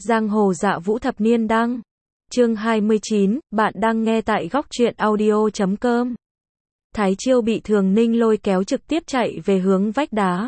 Giang hồ dạ vũ thập niên đăng. Chương 29, bạn đang nghe tại góc truyện audio.com. Thái Chiêu bị Thường Ninh lôi kéo trực tiếp chạy về hướng vách đá.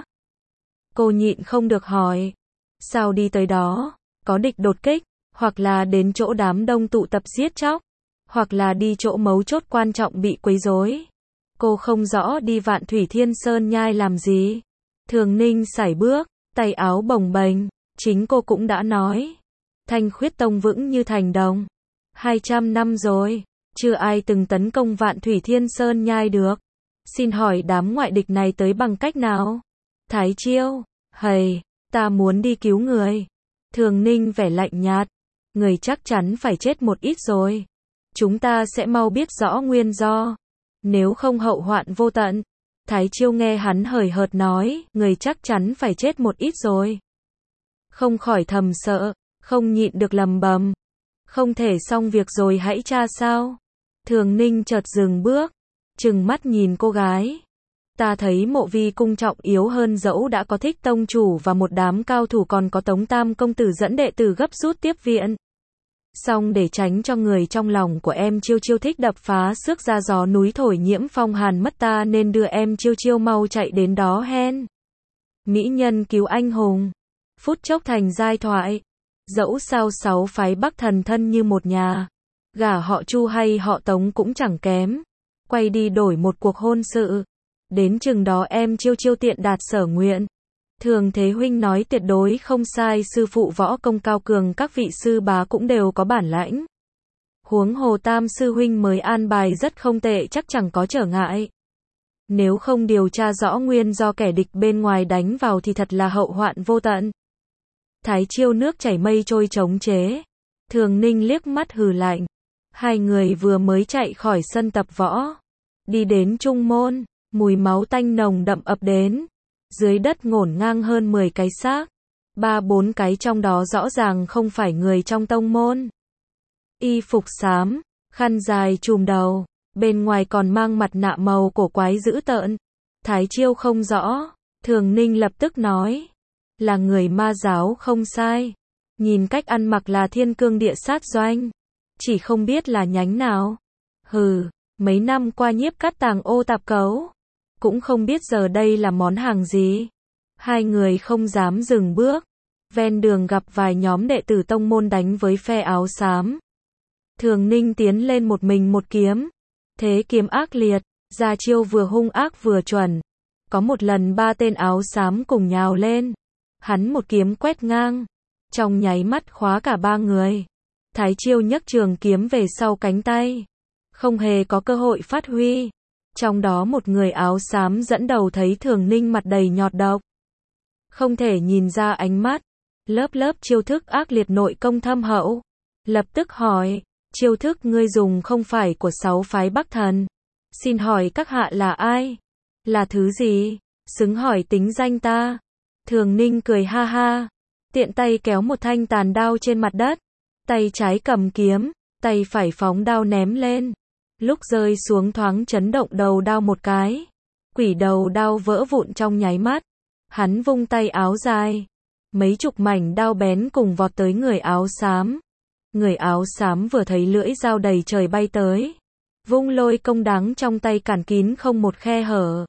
Cô nhịn không được hỏi. Sao đi tới đó? Có địch đột kích, hoặc là đến chỗ đám đông tụ tập giết chóc, hoặc là đi chỗ mấu chốt quan trọng bị quấy rối. Cô không rõ đi Vạn Thủy Thiên Sơn Nhai làm gì. Thường Ninh sải bước, tay áo bồng bềnh, chính cô cũng đã nói. Thanh Khuyết Tông vững như thành đồng. 200 năm rồi, chưa ai từng tấn công Vạn Thủy Thiên Sơn Nhai được. Xin hỏi đám ngoại địch này tới bằng cách nào? Thái Chiêu, hầy, ta muốn đi cứu người. Thường Ninh vẻ lạnh nhạt. Người chắc chắn phải chết một ít rồi. Chúng ta sẽ mau biết rõ nguyên do. Nếu không hậu hoạn vô tận. Thái Chiêu nghe hắn hời hợt nói, người chắc chắn phải chết một ít rồi. Không khỏi thầm sợ, không nhịn được lầm bầm. Không thể xong việc rồi hãy tra sao? Thường Ninh chợt dừng bước, trừng mắt nhìn cô gái. Ta thấy Mộ Vi cung trọng yếu hơn dẫu đã có Thích tông chủ và một đám cao thủ, còn có Tống Tam công tử dẫn đệ tử gấp rút tiếp viện. Song để tránh cho người trong lòng của em Chiêu Chiêu thích đập phá xước ra gió núi thổi nhiễm phong hàn mất, ta nên đưa em Chiêu Chiêu mau chạy đến đó hen. Mỹ nhân cứu anh hùng, phút chốc thành giai thoại. Dẫu sao 6 phái Bắc thần thân như một nhà, gả họ Chu hay họ Tống cũng chẳng kém. Quay đi đổi một cuộc hôn sự, đến chừng đó em Chiêu Chiêu tiện đạt sở nguyện. Thường Thế huynh nói tuyệt đối không sai, sư phụ võ công cao cường, các vị sư bá cũng đều có bản lãnh. Huống hồ Tam sư huynh mới an bài rất không tệ, chắc chẳng có trở ngại. Nếu không điều tra rõ nguyên do kẻ địch bên ngoài đánh vào thì thật là hậu hoạn vô tận. Thái Chiêu nước chảy mây trôi chống chế. Thường Ninh liếc mắt hừ lạnh. Hai người vừa mới chạy khỏi sân tập võ, đi đến trung môn, mùi máu tanh nồng đậm ập đến. Dưới đất ngổn ngang hơn 10 cái xác, 3-4 cái trong đó rõ ràng không phải người trong tông môn. Y phục xám, khăn dài trùm đầu, bên ngoài còn mang mặt nạ màu cổ quái dữ tợn. Thái Chiêu không rõ, Thường Ninh lập tức nói, là người Ma giáo không sai. Nhìn cách ăn mặc là Thiên Cương Địa Sát Doanh, chỉ không biết là nhánh nào. Hừ, mấy năm qua nhiếp cắt tàng ô tạp cấu, cũng không biết giờ đây là món hàng gì. Hai người không dám dừng bước. Ven đường gặp vài nhóm đệ tử tông môn đánh với phe áo xám. Thường Ninh tiến lên một mình một kiếm. Thế kiếm ác liệt, ra chiêu vừa hung ác vừa chuẩn. Có một lần 3 tên áo xám cùng nhào lên. Hắn một kiếm quét ngang, trong nháy mắt khóa cả 3 người. Thái Chiêu nhấc trường kiếm về sau cánh tay, không hề có cơ hội phát huy. Trong đó một người áo xám dẫn đầu thấy Thường Ninh mặt đầy nhọt độc, không thể nhìn ra ánh mắt, lớp lớp chiêu thức ác liệt, nội công thâm hậu. Lập tức hỏi, chiêu thức ngươi dùng không phải của 6 phái Bắc thần. Xin hỏi các hạ là ai? Là thứ gì? Xứng hỏi tính danh ta. Thường Ninh cười ha ha, tiện tay kéo một thanh tàn đao trên mặt đất. Tay trái cầm kiếm, tay phải phóng đao ném lên. Lúc rơi xuống thoáng chấn động đầu đao một cái. Quỷ đầu đao vỡ vụn trong nháy mắt. Hắn vung tay áo dài. Mấy chục mảnh đao bén cùng vọt tới người áo xám. Người áo xám vừa thấy lưỡi dao đầy trời bay tới, vung lôi công đắng trong tay cản kín không một khe hở.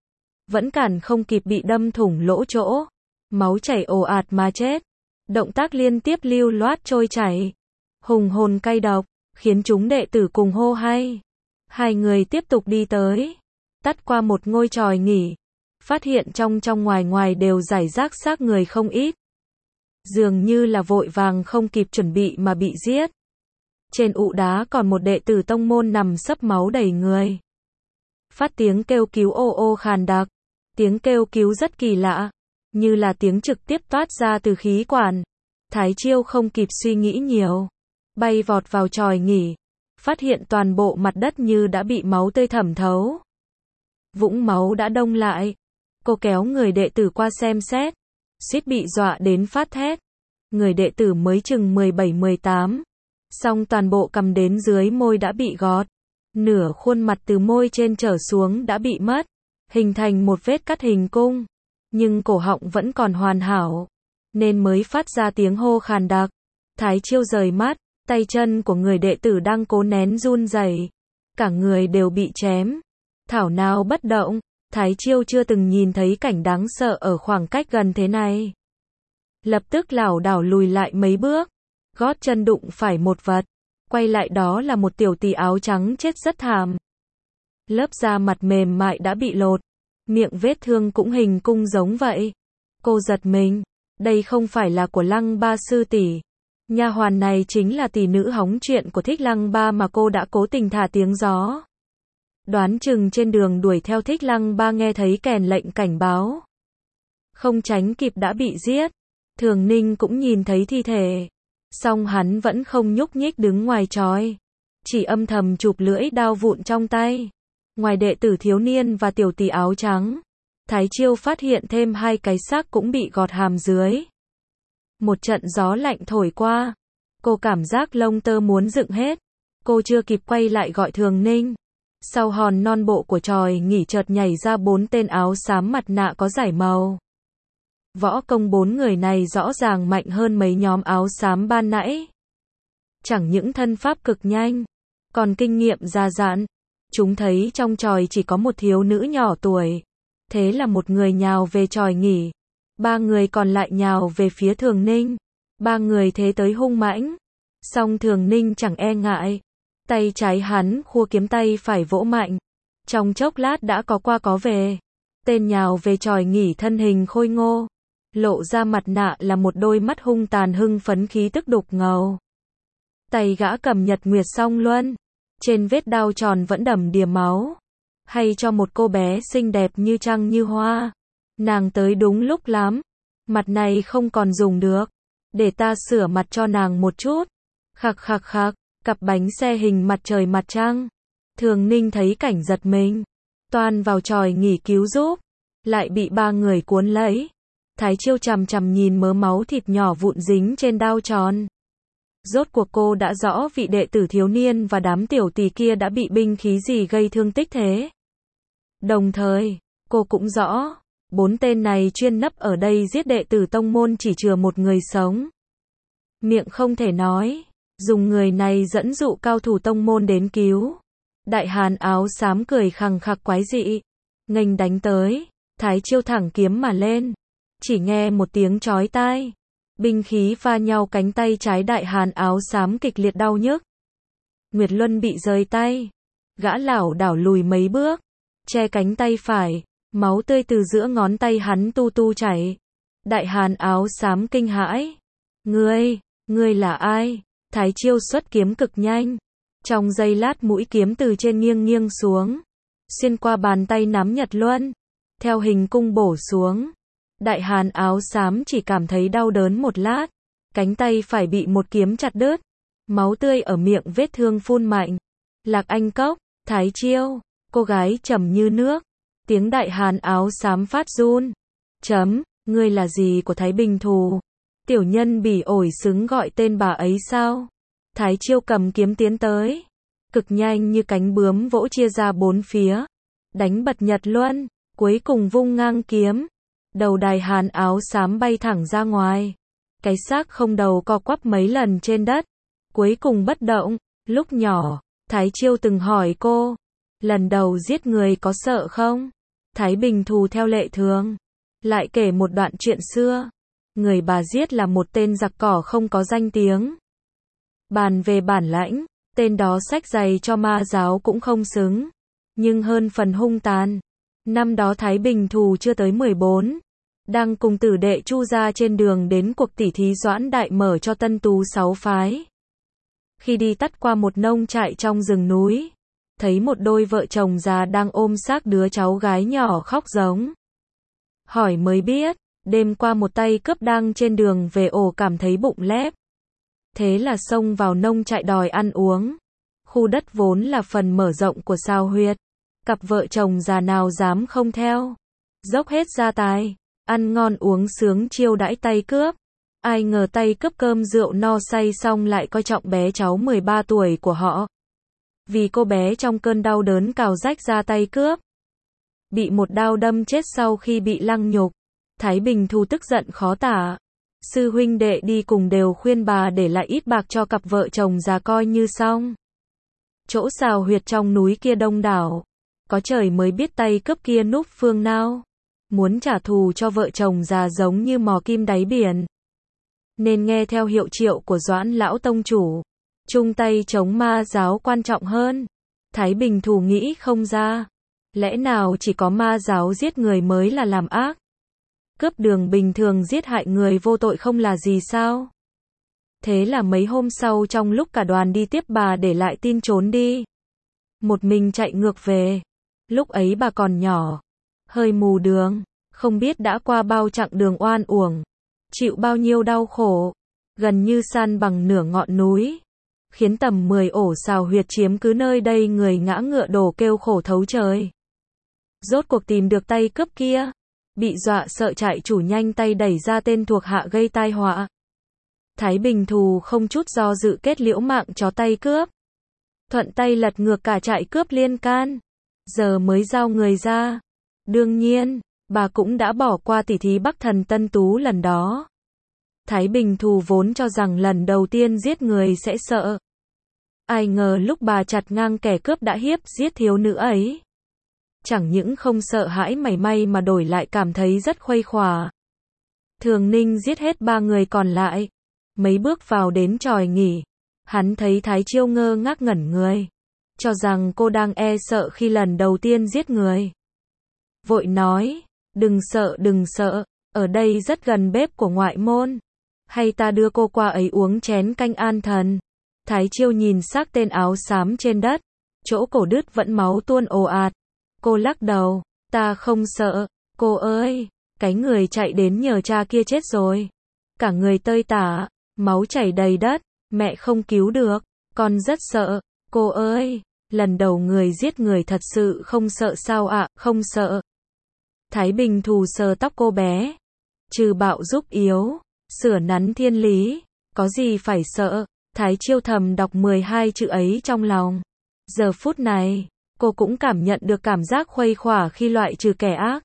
Vẫn cản không kịp, bị đâm thủng lỗ chỗ. Máu chảy ồ ạt mà chết. Động tác liên tiếp lưu loát trôi chảy, hùng hồn cay độc, khiến chúng đệ tử cùng hô hay. Hai người tiếp tục đi tới, tắt qua một ngôi chòi nghỉ, phát hiện trong ngoài ngoài đều rải rác xác người không ít. Dường như là vội vàng không kịp chuẩn bị mà bị giết. Trên ụ đá còn một đệ tử tông môn nằm sấp máu đầy người. Phát tiếng kêu cứu ô ô khàn đặc. Tiếng kêu cứu rất kỳ lạ, như là tiếng trực tiếp toát ra từ khí quản. Thái Chiêu không kịp suy nghĩ nhiều, bay vọt vào chòi nghỉ, phát hiện toàn bộ mặt đất như đã bị máu tươi thẩm thấu. Vũng máu đã đông lại. Cô kéo người đệ tử qua xem xét, suýt bị dọa đến phát thét. Người đệ tử mới chừng 17-18, song toàn bộ cằm đến dưới môi đã bị gọt. Nửa khuôn mặt từ môi trên trở xuống đã bị mất, hình thành một vết cắt hình cung. Nhưng cổ họng vẫn còn hoàn hảo, nên mới phát ra tiếng hô khàn đặc. Thái Chiêu rời mắt, tay chân của người đệ tử đang cố nén run rẩy, cả người đều bị chém, thảo nào bất động. Thái Chiêu chưa từng nhìn thấy cảnh đáng sợ ở khoảng cách gần thế này. Lập tức lảo đảo lùi lại mấy bước, gót chân đụng phải một vật, quay lại đó là một tiểu tỷ áo trắng chết rất thảm. Lớp da mặt mềm mại đã bị lột, miệng vết thương cũng hình cung giống vậy. Cô giật mình, đây không phải là của Lăng Ba sư tỷ. Nha hoàn này chính là tỷ nữ hóng chuyện của Thích Lăng Ba mà cô đã cố tình thả tiếng gió. Đoán chừng trên đường đuổi theo Thích Lăng Ba nghe thấy kèn lệnh cảnh báo, không tránh kịp đã bị giết. Thường Ninh cũng nhìn thấy thi thể, song hắn vẫn không nhúc nhích đứng ngoài chói, chỉ âm thầm chụp lưỡi đao vụn trong tay. Ngoài đệ tử thiếu niên và tiểu tỷ áo trắng, Thái Chiêu phát hiện thêm 2 cái xác cũng bị gọt hàm dưới. Một trận gió lạnh thổi qua, cô cảm giác lông tơ muốn dựng hết. Cô chưa kịp quay lại gọi Thường Ninh, sau hòn non bộ của chòi nghỉ chợt nhảy ra 4 tên áo xám mặt nạ có dải màu. Võ công 4 người này rõ ràng mạnh hơn mấy nhóm áo xám ban nãy. Chẳng những thân pháp cực nhanh, còn kinh nghiệm già dặn. Chúng thấy trong chòi chỉ có một thiếu nữ nhỏ tuổi, thế là một người nhào về chòi nghỉ, 3 người còn lại nhào về phía Thường Ninh. 3 người thế tới hung mãnh, song Thường Ninh chẳng e ngại, tay trái hắn khua kiếm, tay phải vỗ mạnh, trong chốc lát đã có qua có về. Tên nhào về chòi nghỉ thân hình khôi ngô, lộ ra mặt nạ là một đôi mắt hung tàn hưng phấn, khí tức đục ngầu. Tay gã cầm Nhật Nguyệt Song Luân, trên vết đao tròn vẫn đầm đìa máu, hay cho một cô bé xinh đẹp như trăng như hoa. Nàng tới đúng lúc lắm, mặt này không còn dùng được, để ta sửa mặt cho nàng một chút. Khặc khặc khặc, cặp bánh xe hình mặt trời mặt trăng. Thường Ninh thấy cảnh giật mình, toan vào chòi nghỉ cứu giúp, lại bị 3 người cuốn lấy. Thái Chiêu chằm chằm nhìn mớ máu thịt nhỏ vụn dính trên đao tròn. Rốt cuộc cô đã rõ vị đệ tử thiếu niên và đám tiểu tỷ kia đã bị binh khí gì gây thương tích thế. Đồng thời, cô cũng rõ, 4 tên này chuyên nấp ở đây giết đệ tử tông môn chỉ chừa một người sống. Miệng không thể nói, dùng người này dẫn dụ cao thủ tông môn đến cứu. Đại hàn áo xám cười khằng khặc quái dị, nghênh đánh tới. Thái Chiêu thẳng kiếm mà lên, chỉ nghe một tiếng chói tai, binh khí va nhau, cánh tay trái đại hàn áo xám kịch liệt đau nhức. Nguyệt Luân bị rời tay, gã lảo đảo lùi mấy bước, che cánh tay phải, máu tươi từ giữa ngón tay hắn tu tu chảy. Đại hàn áo xám kinh hãi, ngươi là ai? Thái Chiêu xuất kiếm cực nhanh, trong giây lát mũi kiếm từ trên nghiêng nghiêng xuống, xuyên qua bàn tay nắm Nhật Luân, theo hình cung bổ xuống. Đại hàn áo xám chỉ cảm thấy đau đớn một lát, cánh tay phải bị một kiếm chặt đứt, máu tươi ở miệng vết thương phun mạnh. Lạc Anh Cốc, Thái Chiêu, cô gái trầm như nước, tiếng đại hàn áo xám phát run. Ngươi là gì của Thái Bình Thù? Tiểu nhân bỉ ổi xứng gọi tên bà ấy sao? Thái Chiêu cầm kiếm tiến tới, cực nhanh như cánh bướm vỗ chia ra 4 phía, đánh bật Nhật Luân, cuối cùng vung ngang kiếm. Đầu đại hàn áo xám bay thẳng ra ngoài, cái xác không đầu co quắp mấy lần trên đất, cuối cùng bất động. Lúc nhỏ, Thái Chiêu từng hỏi cô, lần đầu giết người có sợ không? Thái Bình Thù theo lệ thường, lại kể một đoạn chuyện xưa. Người bà giết là một tên giặc cỏ không có danh tiếng. Bàn về bản lãnh, tên đó xách giày cho ma giáo cũng không xứng, nhưng hơn phần hung tàn. Năm đó Thái Bình Thù chưa tới 14, đang cùng tử đệ Chu gia trên đường đến cuộc tỉ thí Doãn Đại mở cho tân tú 6 phái. Khi đi tắt qua một nông trại trong rừng núi, thấy một đôi vợ chồng già đang ôm xác đứa cháu gái nhỏ khóc giống. Hỏi mới biết, đêm qua một tay cướp đang trên đường về ổ cảm thấy bụng lép. Thế là xông vào nông trại đòi ăn uống. Khu đất vốn là phần mở rộng của Sao Huyệt. Cặp vợ chồng già nào dám không theo. Dốc hết gia tài, ăn ngon uống sướng chiêu đãi tay cướp. Ai ngờ tay cướp cơm rượu no say xong lại coi trọng bé cháu 13 tuổi của họ. Vì cô bé trong cơn đau đớn cào rách ra tay cướp, bị một đao đâm chết sau khi bị lăng nhục. Thái Bình Thù tức giận khó tả, Sư huynh đệ đi cùng đều khuyên bà để lại ít bạc cho cặp vợ chồng già coi như xong. Chỗ xào huyệt trong núi kia đông đảo. Có trời mới biết tay cướp kia núp phương nào. Muốn trả thù cho vợ chồng già giống như mò kim đáy biển. Nên nghe theo hiệu triệu của Doãn lão tông chủ. Chung tay chống ma giáo quan trọng hơn. Thái Bình Thù nghĩ không ra. Lẽ nào chỉ có ma giáo giết người mới là làm ác? Cướp đường bình thường giết hại người vô tội không là gì sao? Thế là mấy hôm sau trong lúc cả đoàn đi tiếp bà để lại tin trốn đi. Một mình chạy ngược về. Lúc ấy bà còn nhỏ. Hơi mù đường. Không biết đã qua bao chặng đường oan uổng. Chịu bao nhiêu đau khổ. Gần như san bằng nửa ngọn núi. Khiến tầm 10 ổ xào huyệt chiếm cứ nơi đây người ngã ngựa đổ kêu khổ thấu trời. Rốt cuộc tìm được tay cướp kia. Bị dọa sợ trại chủ nhanh tay đẩy ra tên thuộc hạ gây tai họa. Thái Bình Thù không chút do dự kết liễu mạng chó tay cướp. Thuận tay lật ngược cả trại cướp liên can. Giờ mới giao người ra. Đương nhiên, bà cũng đã bỏ qua tỉ thí Bắc Thần Tân Tú lần đó. Thái Bình Thù vốn cho rằng lần đầu tiên giết người sẽ sợ. Ai ngờ lúc bà chặt ngang kẻ cướp đã hiếp giết thiếu nữ ấy. Chẳng những không sợ hãi mảy may mà đổi lại cảm thấy rất khuây khỏa. Thường Ninh giết hết 3 người còn lại. Mấy bước vào đến tròi nghỉ. Hắn thấy Thái Chiêu ngơ ngác ngẩn người. Cho rằng cô đang e sợ khi lần đầu tiên giết người. Vội nói, đừng sợ, ở đây rất gần bếp của ngoại môn. Hay ta đưa cô qua ấy uống chén canh an thần. Thái Chiêu nhìn xác tên áo xám trên đất. Chỗ cổ đứt vẫn máu tuôn ồ ạt. Cô lắc đầu, ta không sợ, cô ơi, cái người chạy đến nhờ cha kia chết rồi. Cả người tơi tả, máu chảy đầy đất, mẹ không cứu được, con rất sợ, cô ơi, lần đầu người giết người thật sự không sợ sao ạ, không sợ. Thái Bình Thù sờ tóc cô bé, trừ bạo giúp yếu, sửa nắn thiên lý, có gì phải sợ, Thái Chiêu thầm đọc 12 chữ ấy trong lòng. Giờ phút này, cô cũng cảm nhận được cảm giác khuây khỏa khi loại trừ kẻ ác.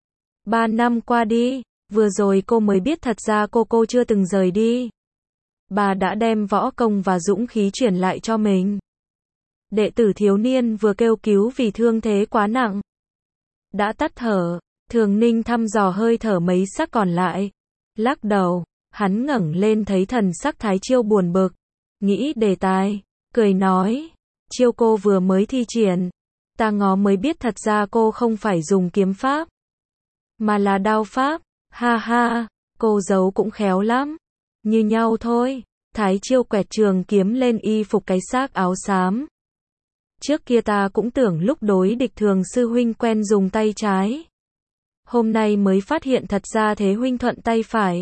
3 năm qua đi, vừa rồi cô mới biết thật ra cô chưa từng rời đi. Bà đã đem võ công và dũng khí truyền lại cho mình. Đệ tử thiếu niên vừa kêu cứu vì thương thế quá nặng. Đã tắt thở, Thường Ninh thăm dò hơi thở mấy xác còn lại. Lắc đầu, hắn ngẩng lên thấy thần sắc Thái Chiêu buồn bực. Nghĩ đề tài, cười nói. Chiêu cô vừa mới thi triển. Ta ngó mới biết thật ra cô không phải dùng kiếm pháp. Mà là đao pháp. Ha ha, cô giấu cũng khéo lắm. Như nhau thôi. Thái Chiêu quẹt trường kiếm lên y phục cái xác áo xám. Trước kia ta cũng tưởng lúc đối địch Thường sư huynh quen dùng tay trái. Hôm nay mới phát hiện thật ra thế huynh thuận tay phải.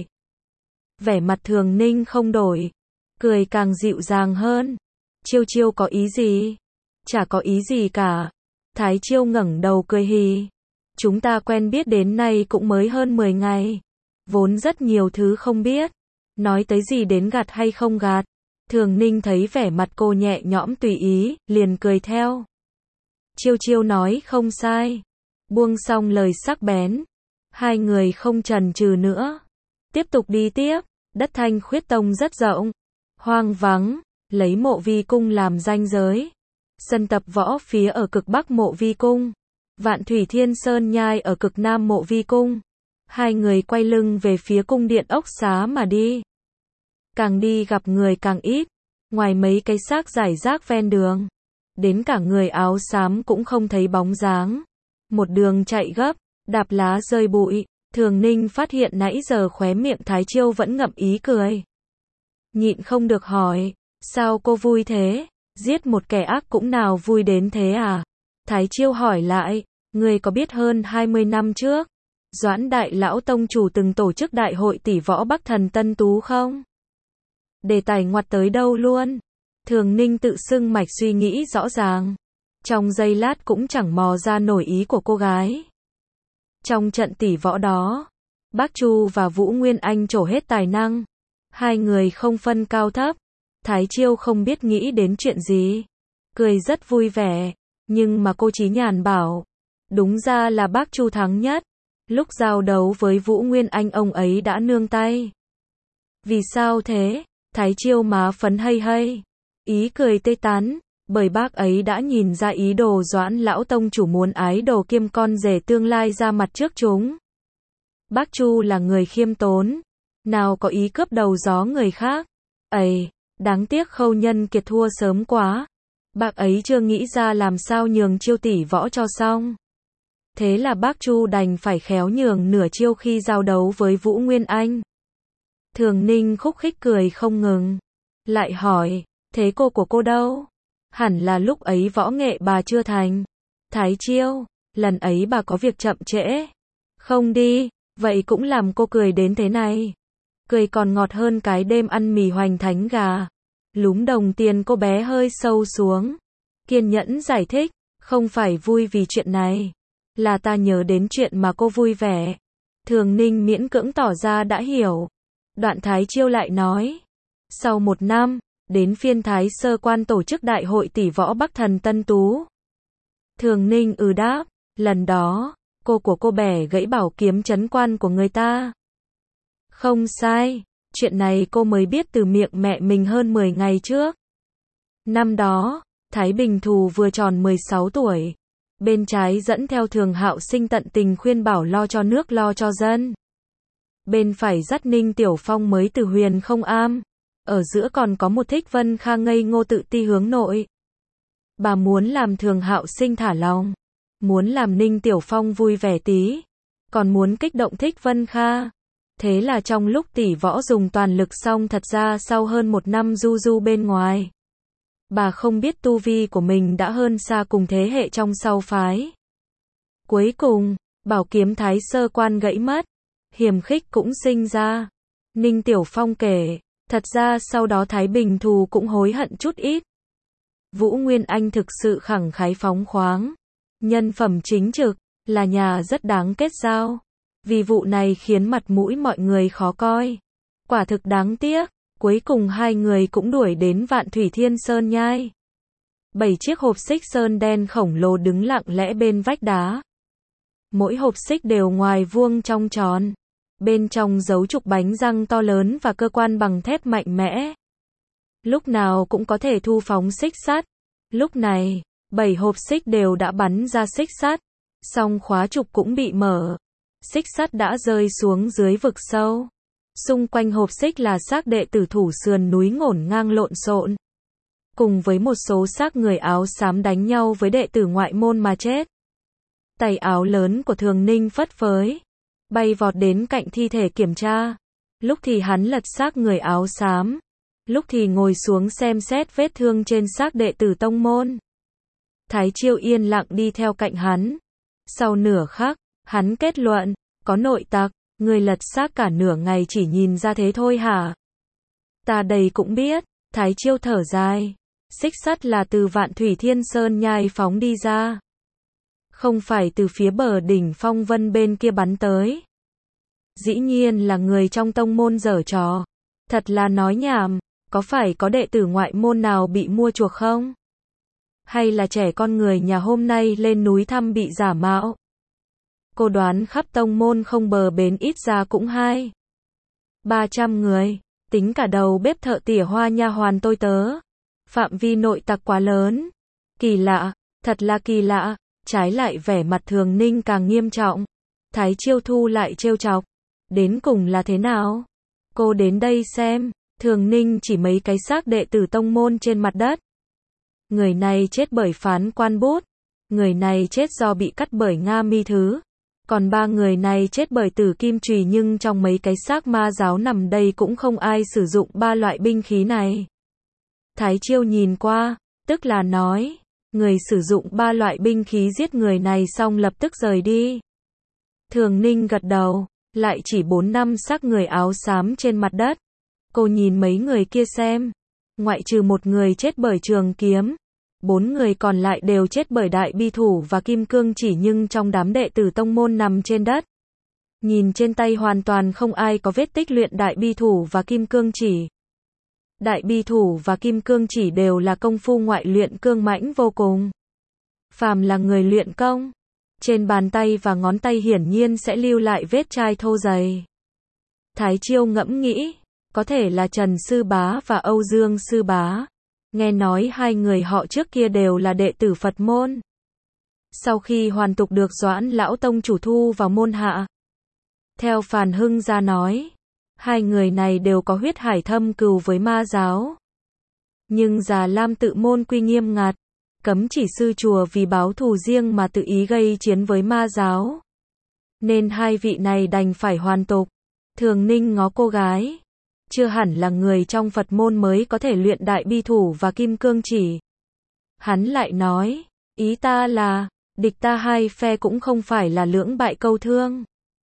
Vẻ mặt Thường Ninh không đổi. Cười càng dịu dàng hơn. Chiêu có ý gì? Chả có ý gì cả. Thái Chiêu ngẩng đầu cười hì. Chúng ta quen biết đến nay cũng mới hơn 10 ngày. Vốn rất nhiều thứ không biết. Nói tới gì đến gạt hay không gạt. Thường Ninh thấy vẻ mặt cô nhẹ nhõm tùy ý, liền cười theo. Chiêu nói không sai. Buông xong lời sắc bén. Hai người không chần chừ nữa. Tiếp tục đi tiếp. Đất Thanh Khuyết Tông rất rộng. Hoang vắng. Lấy Mộ Vi Cung làm ranh giới. Sân tập võ phía ở cực bắc Mộ Vi Cung. Vạn Thủy Thiên Sơn Nhai ở cực nam Mộ Vi Cung. Hai người quay lưng về phía cung điện ốc xá mà đi. Càng đi gặp người càng ít. Ngoài mấy cái xác rải rác ven đường. Đến cả người áo xám cũng không thấy bóng dáng. Một đường chạy gấp, đạp lá rơi bụi. Thường Ninh phát hiện nãy giờ khóe miệng Thái Chiêu vẫn ngậm ý cười. Nhịn không được hỏi. Sao cô vui thế? Giết một kẻ ác cũng nào vui đến thế à? Thái Chiêu hỏi lại. Người có biết hơn 20 năm trước, Doãn Đại Lão Tông Chủ từng tổ chức đại hội tỷ võ Bắc Thần Tân Tú không? Đề tài ngoặt tới đâu luôn? Thường Ninh tự xưng mạch suy nghĩ rõ ràng. Trong giây lát cũng chẳng mò ra nổi ý của cô gái. Trong trận tỷ võ đó, Bác Chu và Vũ Nguyên Anh trổ hết tài năng. Hai người không phân cao thấp. Thái Chiêu không biết nghĩ đến chuyện gì. Cười rất vui vẻ. Nhưng mà cô Chí Nhàn bảo. Đúng ra là bác Chu thắng nhất. Lúc giao đấu với Vũ Nguyên Anh ông ấy đã nương tay. Vì sao thế? Thái Chiêu má phấn hây hây. Ý cười tê tán, bởi bác ấy đã nhìn ra ý đồ Doãn lão tông chủ muốn ái đồ kiêm con rể tương lai ra mặt trước chúng. Bác Chu là người khiêm tốn, nào có ý cướp đầu gió người khác. Ây, đáng tiếc Khâu Nhân Kiệt thua sớm quá. Bác ấy chưa nghĩ ra làm sao nhường chiêu tỷ võ cho xong. Thế là bác Chu đành phải khéo nhường nửa chiêu khi giao đấu với Vũ Nguyên Anh. Thường Ninh khúc khích cười không ngừng. Lại hỏi, thế cô của cô đâu? Hẳn là lúc ấy võ nghệ bà chưa thành. Thái Chiêu, lần ấy bà có việc chậm trễ. Không đi, vậy cũng làm cô cười đến thế này. Cười còn ngọt hơn cái đêm ăn mì hoành thánh gà. Lúm đồng tiền cô bé hơi sâu xuống. Kiên nhẫn giải thích, không phải vui vì chuyện này. Là ta nhớ đến chuyện mà cô vui vẻ. Thường Ninh miễn cưỡng tỏ ra đã hiểu. Đoạn Thái Chiêu lại nói. Sau 1 năm, đến phiên Thái Sơ Quan tổ chức đại hội tỷ võ Bắc Thần Tân Tú. Thường Ninh đáp, lần đó, cô của cô bẻ gãy bảo kiếm trấn quan của người ta. Không sai, chuyện này cô mới biết từ miệng mẹ mình hơn 10 ngày trước. Năm đó, Thái Bình Thù vừa tròn 16 tuổi. Bên trái dẫn theo Thường Hạo Sinh tận tình khuyên bảo lo cho nước lo cho dân. Bên phải dắt Ninh Tiểu Phong mới từ Huyền Không Am. Ở giữa còn có một Thích Vân Kha ngây ngô tự ti hướng nội. Bà muốn làm Thường Hạo Sinh thả lòng. Muốn làm Ninh Tiểu Phong vui vẻ tí. Còn muốn kích động Thích Vân Kha. Thế là trong lúc tỷ võ dùng toàn lực xong thật ra sau hơn 1 năm du du bên ngoài. Bà không biết tu vi của mình đã hơn xa cùng thế hệ trong sau phái. Cuối cùng, bảo kiếm Thái Sơ Quan gãy mất. Hiềm khích cũng sinh ra. Ninh Tiểu Phong kể, thật ra sau đó Thái Bình Thù cũng hối hận chút ít. Vũ Nguyên Anh thực sự khẳng khái phóng khoáng. Nhân phẩm chính trực, là nhà rất đáng kết giao. Vì vụ này khiến mặt mũi mọi người khó coi. Quả thực đáng tiếc, cuối cùng hai người cũng đuổi đến Vạn Thủy Thiên Sơn nhai. 7 chiếc hộp xích sơn đen khổng lồ đứng lặng lẽ bên vách đá. Mỗi hộp xích đều ngoài vuông trong tròn. Bên trong giấu trục bánh răng to lớn và cơ quan bằng thép mạnh mẽ. Lúc nào cũng có thể thu phóng xích sắt. Lúc này, 7 hộp xích đều đã bắn ra xích sắt. Song khóa trục cũng bị mở. Xích sắt đã rơi xuống dưới vực sâu. Xung quanh hộp xích là xác đệ tử thủ sườn núi ngổn ngang lộn xộn. Cùng với một số xác người áo xám đánh nhau với đệ tử ngoại môn mà chết. Tay áo lớn của Thường Ninh phất phới. Bay vọt đến cạnh thi thể kiểm tra. Lúc thì hắn lật xác người áo xám. Lúc thì ngồi xuống xem xét vết thương trên xác đệ tử tông môn. Thái Chiêu yên lặng đi theo cạnh hắn. Sau nửa khắc, hắn kết luận, có nội tặc, người lật xác cả nửa ngày chỉ nhìn ra thế thôi hả? Ta đây cũng biết, Thái Chiêu thở dài. Xích sắt là từ Vạn Thủy Thiên Sơn nhai phóng đi ra. Không phải từ phía bờ đỉnh Phong Vân bên kia bắn tới. Dĩ nhiên là người trong tông môn giở trò. Thật là nói nhảm, có phải có đệ tử ngoại môn nào bị mua chuộc không? Hay là trẻ con người nhà hôm nay lên núi thăm bị giả mạo? Cô đoán khắp tông môn không bờ bến ít ra cũng 200-300 người, tính cả đầu bếp thợ tỉa hoa nha hoàn tôi tớ. Phạm vi nội tặc quá lớn. Kỳ lạ, thật là kỳ lạ. Trái lại vẻ mặt Thường Ninh càng nghiêm trọng. Thái Chiêu thu lại trêu chọc. Đến cùng là thế nào? Cô đến đây xem. Thường Ninh chỉ mấy cái xác đệ tử tông môn trên mặt đất. Người này chết bởi phán quan bút. Người này chết do bị cắt bởi Nga Mi Thứ. Còn 3 người này chết bởi tử kim chùy, nhưng trong mấy cái xác ma giáo nằm đây cũng không ai sử dụng 3 loại binh khí này. Thái Chiêu nhìn qua, tức là nói, người sử dụng 3 loại binh khí giết người này xong lập tức rời đi. Thường Ninh gật đầu, lại chỉ 4-5 xác người áo xám trên mặt đất. Cô nhìn mấy người kia xem, ngoại trừ một người chết bởi trường kiếm, 4 người còn lại đều chết bởi đại bi thủ và kim cương chỉ, nhưng trong đám đệ tử tông môn nằm trên đất. Nhìn trên tay hoàn toàn không ai có vết tích luyện đại bi thủ và kim cương chỉ. Đại bi thủ và kim cương chỉ đều là công phu ngoại luyện cương mãnh vô cùng. Phàm là người luyện công, trên bàn tay và ngón tay hiển nhiên sẽ lưu lại vết chai thô dày. Thái Chiêu ngẫm nghĩ, có thể là Trần Sư Bá và Âu Dương Sư Bá. Nghe nói hai người họ trước kia đều là đệ tử Phật môn. Sau khi hoàn tục được Doãn Lão Tông chủ thu vào môn hạ. Theo Phàn Hưng Gia nói, hai người này đều có huyết hải thâm cừu với ma giáo. Nhưng Già Lam tự môn quy nghiêm ngặt, cấm chỉ sư chùa vì báo thù riêng mà tự ý gây chiến với ma giáo. Nên hai vị này đành phải hoàn tục. Thường Ninh ngó cô gái. Chưa hẳn là người trong Phật môn mới có thể luyện đại bi thủ và kim cương chỉ. Hắn lại nói, ý ta là, địch ta hai phe cũng không phải là lưỡng bại câu thương.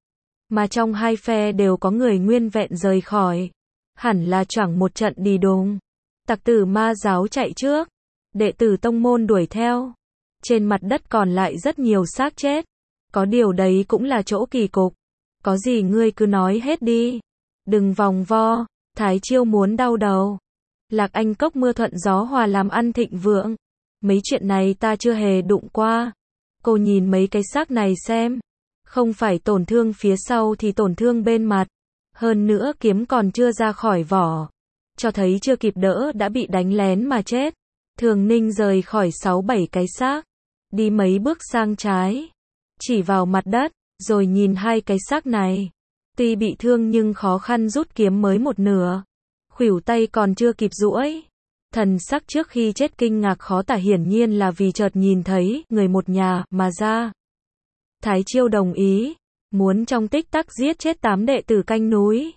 Mà trong hai phe đều có người nguyên vẹn rời khỏi. Hẳn là chẳng một trận đi đùng. Tặc tử ma giáo chạy trước. Đệ tử tông môn đuổi theo. Trên mặt đất còn lại rất nhiều xác chết. Có điều đấy cũng là chỗ kỳ cục. Có gì ngươi cứ nói hết đi. Đừng vòng vo. Thái Chiêu muốn đau đầu. Lạc Anh cốc mưa thuận gió hòa làm ăn thịnh vượng. Mấy chuyện này ta chưa hề đụng qua. Cô nhìn mấy cái xác này xem. Không phải tổn thương phía sau thì tổn thương bên mặt. Hơn nữa kiếm còn chưa ra khỏi vỏ. Cho thấy chưa kịp đỡ đã bị đánh lén mà chết. Thường Ninh rời khỏi 6-7 cái xác. Đi mấy bước sang trái. Chỉ vào mặt đất. Rồi nhìn hai cái xác này. Tuy bị thương nhưng khó khăn rút kiếm mới một nửa. Khuỷu tay còn chưa kịp duỗi. Thần sắc trước khi chết kinh ngạc khó tả, hiển nhiên là vì chợt nhìn thấy người một nhà mà ra. Thái Chiêu đồng ý. Muốn trong tích tắc giết chết 8 đệ tử canh núi.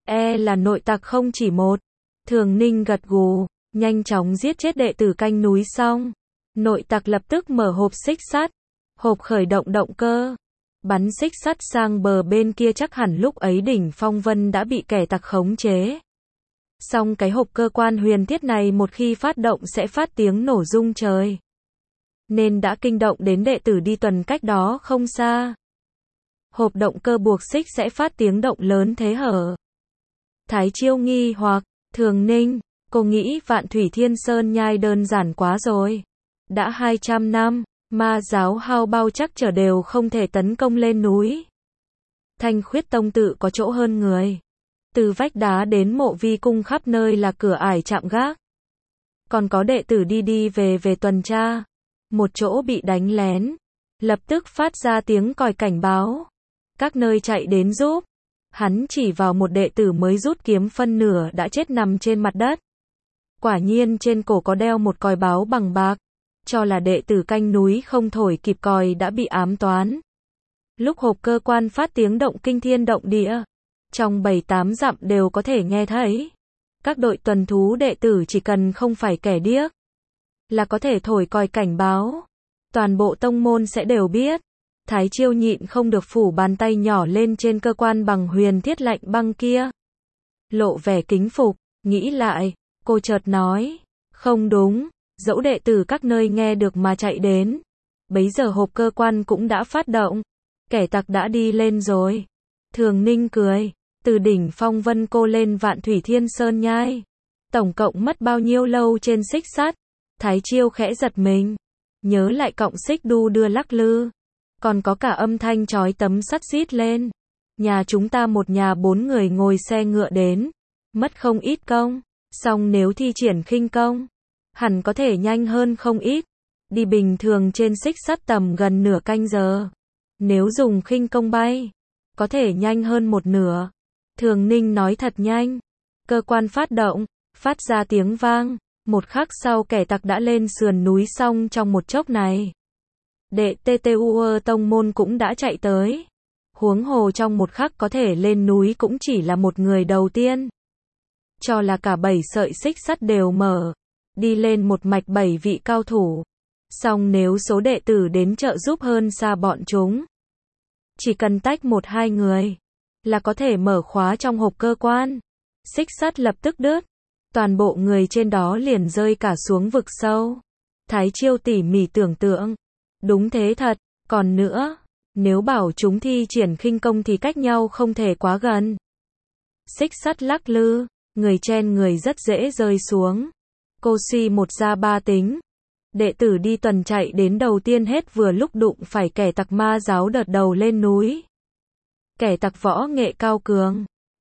Là nội tặc không chỉ một. Thường Ninh gật gù. Nhanh chóng giết chết đệ tử canh núi xong. Nội tặc lập tức mở hộp xích sắt. Hộp khởi động động cơ. Bắn xích sắt sang bờ bên kia, chắc hẳn lúc ấy đỉnh phong vân đã bị kẻ tặc khống chế. Song cái hộp cơ quan huyền thiết này một khi phát động sẽ phát tiếng nổ rung trời. Nên đã kinh động đến đệ tử đi tuần cách đó không xa. Hộp động cơ buộc xích sẽ phát tiếng động lớn thế hở? Thái Chiêu nghi hoặc, Thường Ninh, cô nghĩ Vạn Thủy Thiên Sơn Nhai đơn giản quá rồi. Đã 200 năm. Ma giáo hao bao chắc trở đều không thể tấn công lên núi. Thanh Khuyết Tông tự có chỗ hơn người. Từ vách đá đến mộ vi cung khắp nơi là cửa ải chạm gác. Còn có đệ tử đi về tuần tra. Một chỗ bị đánh lén. Lập tức phát ra tiếng còi cảnh báo. Các nơi chạy đến giúp. Hắn chỉ vào một đệ tử mới rút kiếm phân nửa đã chết nằm trên mặt đất. Quả nhiên trên cổ có đeo một còi báo bằng bạc. Cho là đệ tử canh núi không thổi kịp còi đã bị ám toán. Lúc hộp cơ quan phát tiếng động kinh thiên động địa, trong 7-8 dặm đều có thể nghe thấy. Các đội tuần thú đệ tử chỉ cần không phải kẻ điếc, là có thể thổi còi cảnh báo. Toàn bộ tông môn sẽ đều biết. Thái Chiêu nhịn không được phủ bàn tay nhỏ lên trên cơ quan bằng huyền thiết lạnh băng kia. Lộ vẻ kính phục, nghĩ lại, cô chợt nói, không đúng. Dẫu đệ tử các nơi nghe được mà chạy đến. Bấy giờ hộp cơ quan cũng đã phát động. Kẻ tặc đã đi lên rồi. Thường Ninh cười. Từ đỉnh phong vân cô lên Vạn Thủy Thiên Sơn Nhai. Tổng cộng mất bao nhiêu lâu trên xích sắt? Thái Chiêu khẽ giật mình. Nhớ lại cọng xích đu đưa lắc lư. Còn có cả âm thanh chói tấm sắt rít lên. Nhà chúng ta một nhà 4 người ngồi xe ngựa đến. Mất không ít công. Song nếu thi triển khinh công, hẳn có thể nhanh hơn không ít. Đi bình thường trên xích sắt tầm gần nửa canh giờ. Nếu dùng khinh công bay, có thể nhanh hơn một nửa. Thường Ninh nói thật nhanh. Cơ quan phát động, phát ra tiếng vang. Một khắc sau kẻ tặc đã lên sườn núi xong trong một chốc này. Đệ TTUE tông môn cũng đã chạy tới. Huống hồ trong một khắc có thể lên núi cũng chỉ là một người đầu tiên. Cho là cả 7 sợi xích sắt đều mở. Đi lên một mạch 7 vị cao thủ. Song nếu số đệ tử đến trợ giúp hơn xa bọn chúng, chỉ cần tách 1-2 người là có thể mở khóa trong hộp cơ quan. Xích sắt lập tức đứt. Toàn bộ người trên đó liền rơi cả xuống vực sâu. Thái Chiêu tỉ mỉ tưởng tượng. Đúng thế thật. Còn nữa, nếu bảo chúng thi triển khinh công thì cách nhau không thể quá gần. Xích sắt lắc lư. Người chen người rất dễ rơi xuống. Cô suy một ra ba tính. Đệ tử đi tuần chạy đến đầu tiên hết vừa lúc đụng phải kẻ tặc ma giáo đợt đầu lên núi. Kẻ tặc võ nghệ cao cường.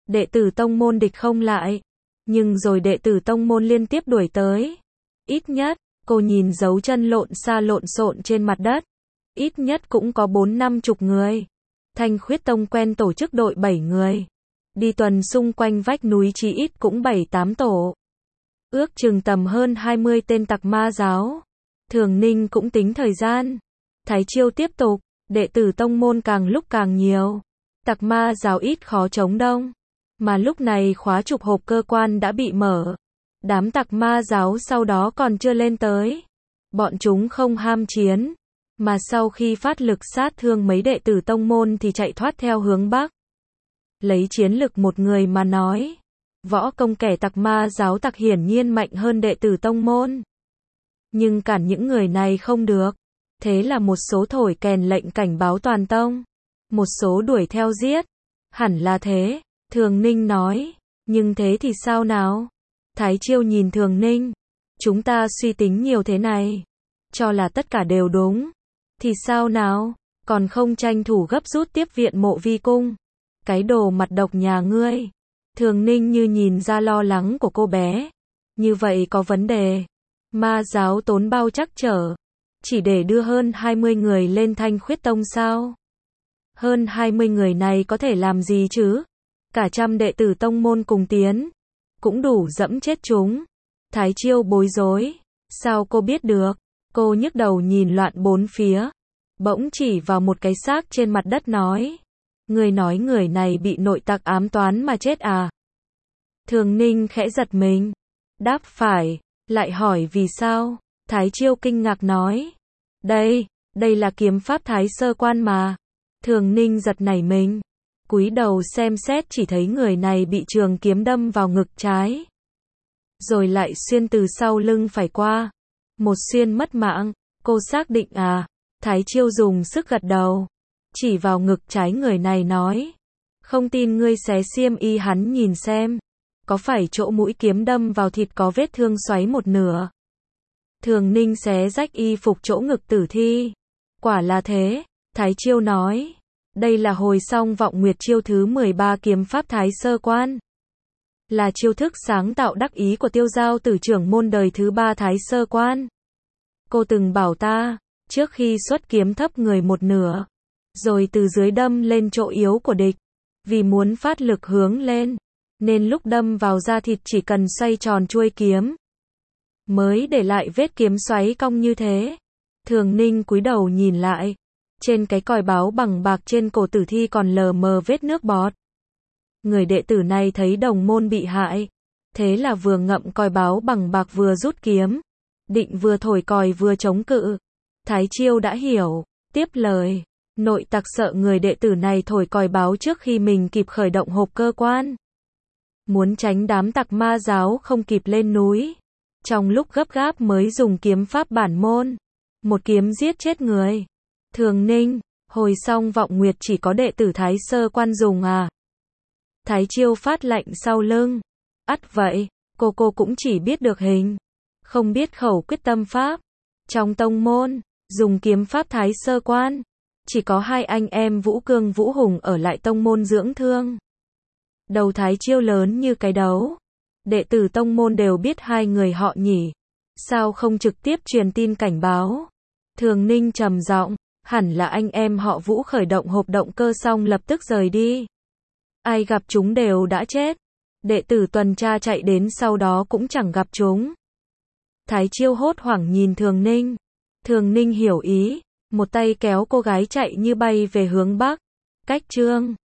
đệ tử tông môn địch không lại. Nhưng rồi đệ tử tông môn liên tiếp đuổi tới. Ít nhất, cô nhìn dấu chân lộn xộn trên mặt đất. Ít nhất cũng có 4-50 người. Thanh Khuyết Tông quen tổ chức đội 7 người. Đi tuần xung quanh vách núi chí ít cũng 7-8 tổ. Ước chừng tầm hơn 20 tên tặc ma giáo. Thường Ninh cũng tính thời gian. Thái chiêu tiếp tục, đệ tử tông môn càng lúc càng nhiều. Tặc ma giáo ít khó chống đông. Mà lúc này khóa trục hộp cơ quan đã bị mở. Đám tặc ma giáo sau đó còn chưa lên tới. Bọn chúng không ham chiến. Mà sau khi phát lực sát thương mấy đệ tử tông môn thì chạy thoát theo hướng Bắc. Lấy chiến lực một người mà nói. Võ công kẻ tặc ma giáo tặc hiển nhiên mạnh hơn đệ tử tông môn. Nhưng cản những người này không được. Thế là một số thổi kèn lệnh cảnh báo toàn tông. Một số đuổi theo giết. Hẳn là thế, Thường Ninh nói. Nhưng thế thì sao nào? Thái chiêu nhìn Thường Ninh. Chúng ta suy tính nhiều thế này. Cho là tất cả đều đúng. Thì sao nào? Còn không tranh thủ gấp rút tiếp viện Mộ Vi cung. Cái đồ mặt độc nhà ngươi. Thường Ninh như nhìn ra lo lắng của cô bé. Như vậy có vấn đề. Ma giáo tốn bao trắc trở. Chỉ để đưa hơn 20 người lên Thanh Khuyết Tông sao? Hơn 20 người này có thể làm gì chứ? Cả trăm đệ tử tông môn cùng tiến. Cũng đủ dẫm chết chúng. Thái chiêu bối rối. Sao cô biết được? Cô nhức đầu nhìn loạn bốn phía. Bỗng chỉ vào một cái xác trên mặt đất nói. Người nói người này bị nội tặc ám toán mà chết à? Thường Ninh khẽ giật mình. Đáp phải. Lại hỏi vì sao? Thái chiêu kinh ngạc nói. Đây là kiếm pháp Thái Sơ Quan mà. Thường Ninh giật nảy mình. Cúi đầu xem xét chỉ thấy người này bị trường kiếm đâm vào ngực trái. Rồi lại xuyên từ sau lưng phải qua. Một xuyên mất mạng. Cô xác định à? Thái chiêu dùng sức gật đầu. Chỉ vào ngực trái người này nói. Không tin ngươi xé xiêm y hắn nhìn xem. Có phải chỗ mũi kiếm đâm vào thịt có vết thương xoáy một nửa? Thường Ninh xé rách y phục chỗ ngực tử thi. Quả là thế, Thái chiêu nói. Đây là hồi song vọng nguyệt chiêu thứ 13 kiếm pháp Thái Sơ Quan. Là chiêu thức sáng tạo đắc ý của Tiêu Giao Tử trưởng môn đời thứ 3 Thái Sơ Quan. Cô từng bảo ta, trước khi xuất kiếm thấp người một nửa, rồi từ dưới đâm lên chỗ yếu của địch. Vì muốn phát lực hướng lên, nên lúc đâm vào da thịt chỉ cần xoay tròn chuôi kiếm, mới để lại vết kiếm xoáy cong như thế. Thường Ninh cúi đầu nhìn lại. Trên cái còi báo bằng bạc trên cổ tử thi còn lờ mờ vết nước bọt. Người đệ tử này thấy đồng môn bị hại. Thế là vừa ngậm còi báo bằng bạc vừa rút kiếm. Định vừa thổi còi vừa chống cự. Thái chiêu đã hiểu. Tiếp lời. Nội tặc sợ người đệ tử này thổi còi báo trước khi mình kịp khởi động hộp cơ quan. Muốn tránh đám tặc ma giáo không kịp lên núi. Trong lúc gấp gáp mới dùng kiếm pháp bản môn. Một kiếm giết chết người. Thường Ninh, hồi song vọng nguyệt chỉ có đệ tử Thái Sơ Quan dùng à? Thái chiêu phát lạnh sau lưng. Ắt vậy, cô cũng chỉ biết được hình. Không biết khẩu quyết tâm pháp. Trong tông môn, dùng kiếm pháp Thái Sơ Quan. Chỉ có hai anh em Vũ Cương Vũ Hùng ở lại tông môn dưỡng thương. Đầu Thái chiêu lớn như cái đấu. Đệ tử tông môn đều biết hai người họ nhỉ. Sao không trực tiếp truyền tin cảnh báo? Thường Ninh trầm giọng. Hẳn là anh em họ Vũ khởi động hộp động cơ xong lập tức rời đi. Ai gặp chúng đều đã chết. Đệ tử tuần tra chạy đến sau đó cũng chẳng gặp chúng. Thái chiêu hốt hoảng nhìn Thường Ninh. Thường Ninh hiểu ý. Một tay kéo cô gái chạy như bay về hướng Bắc. Cách Trương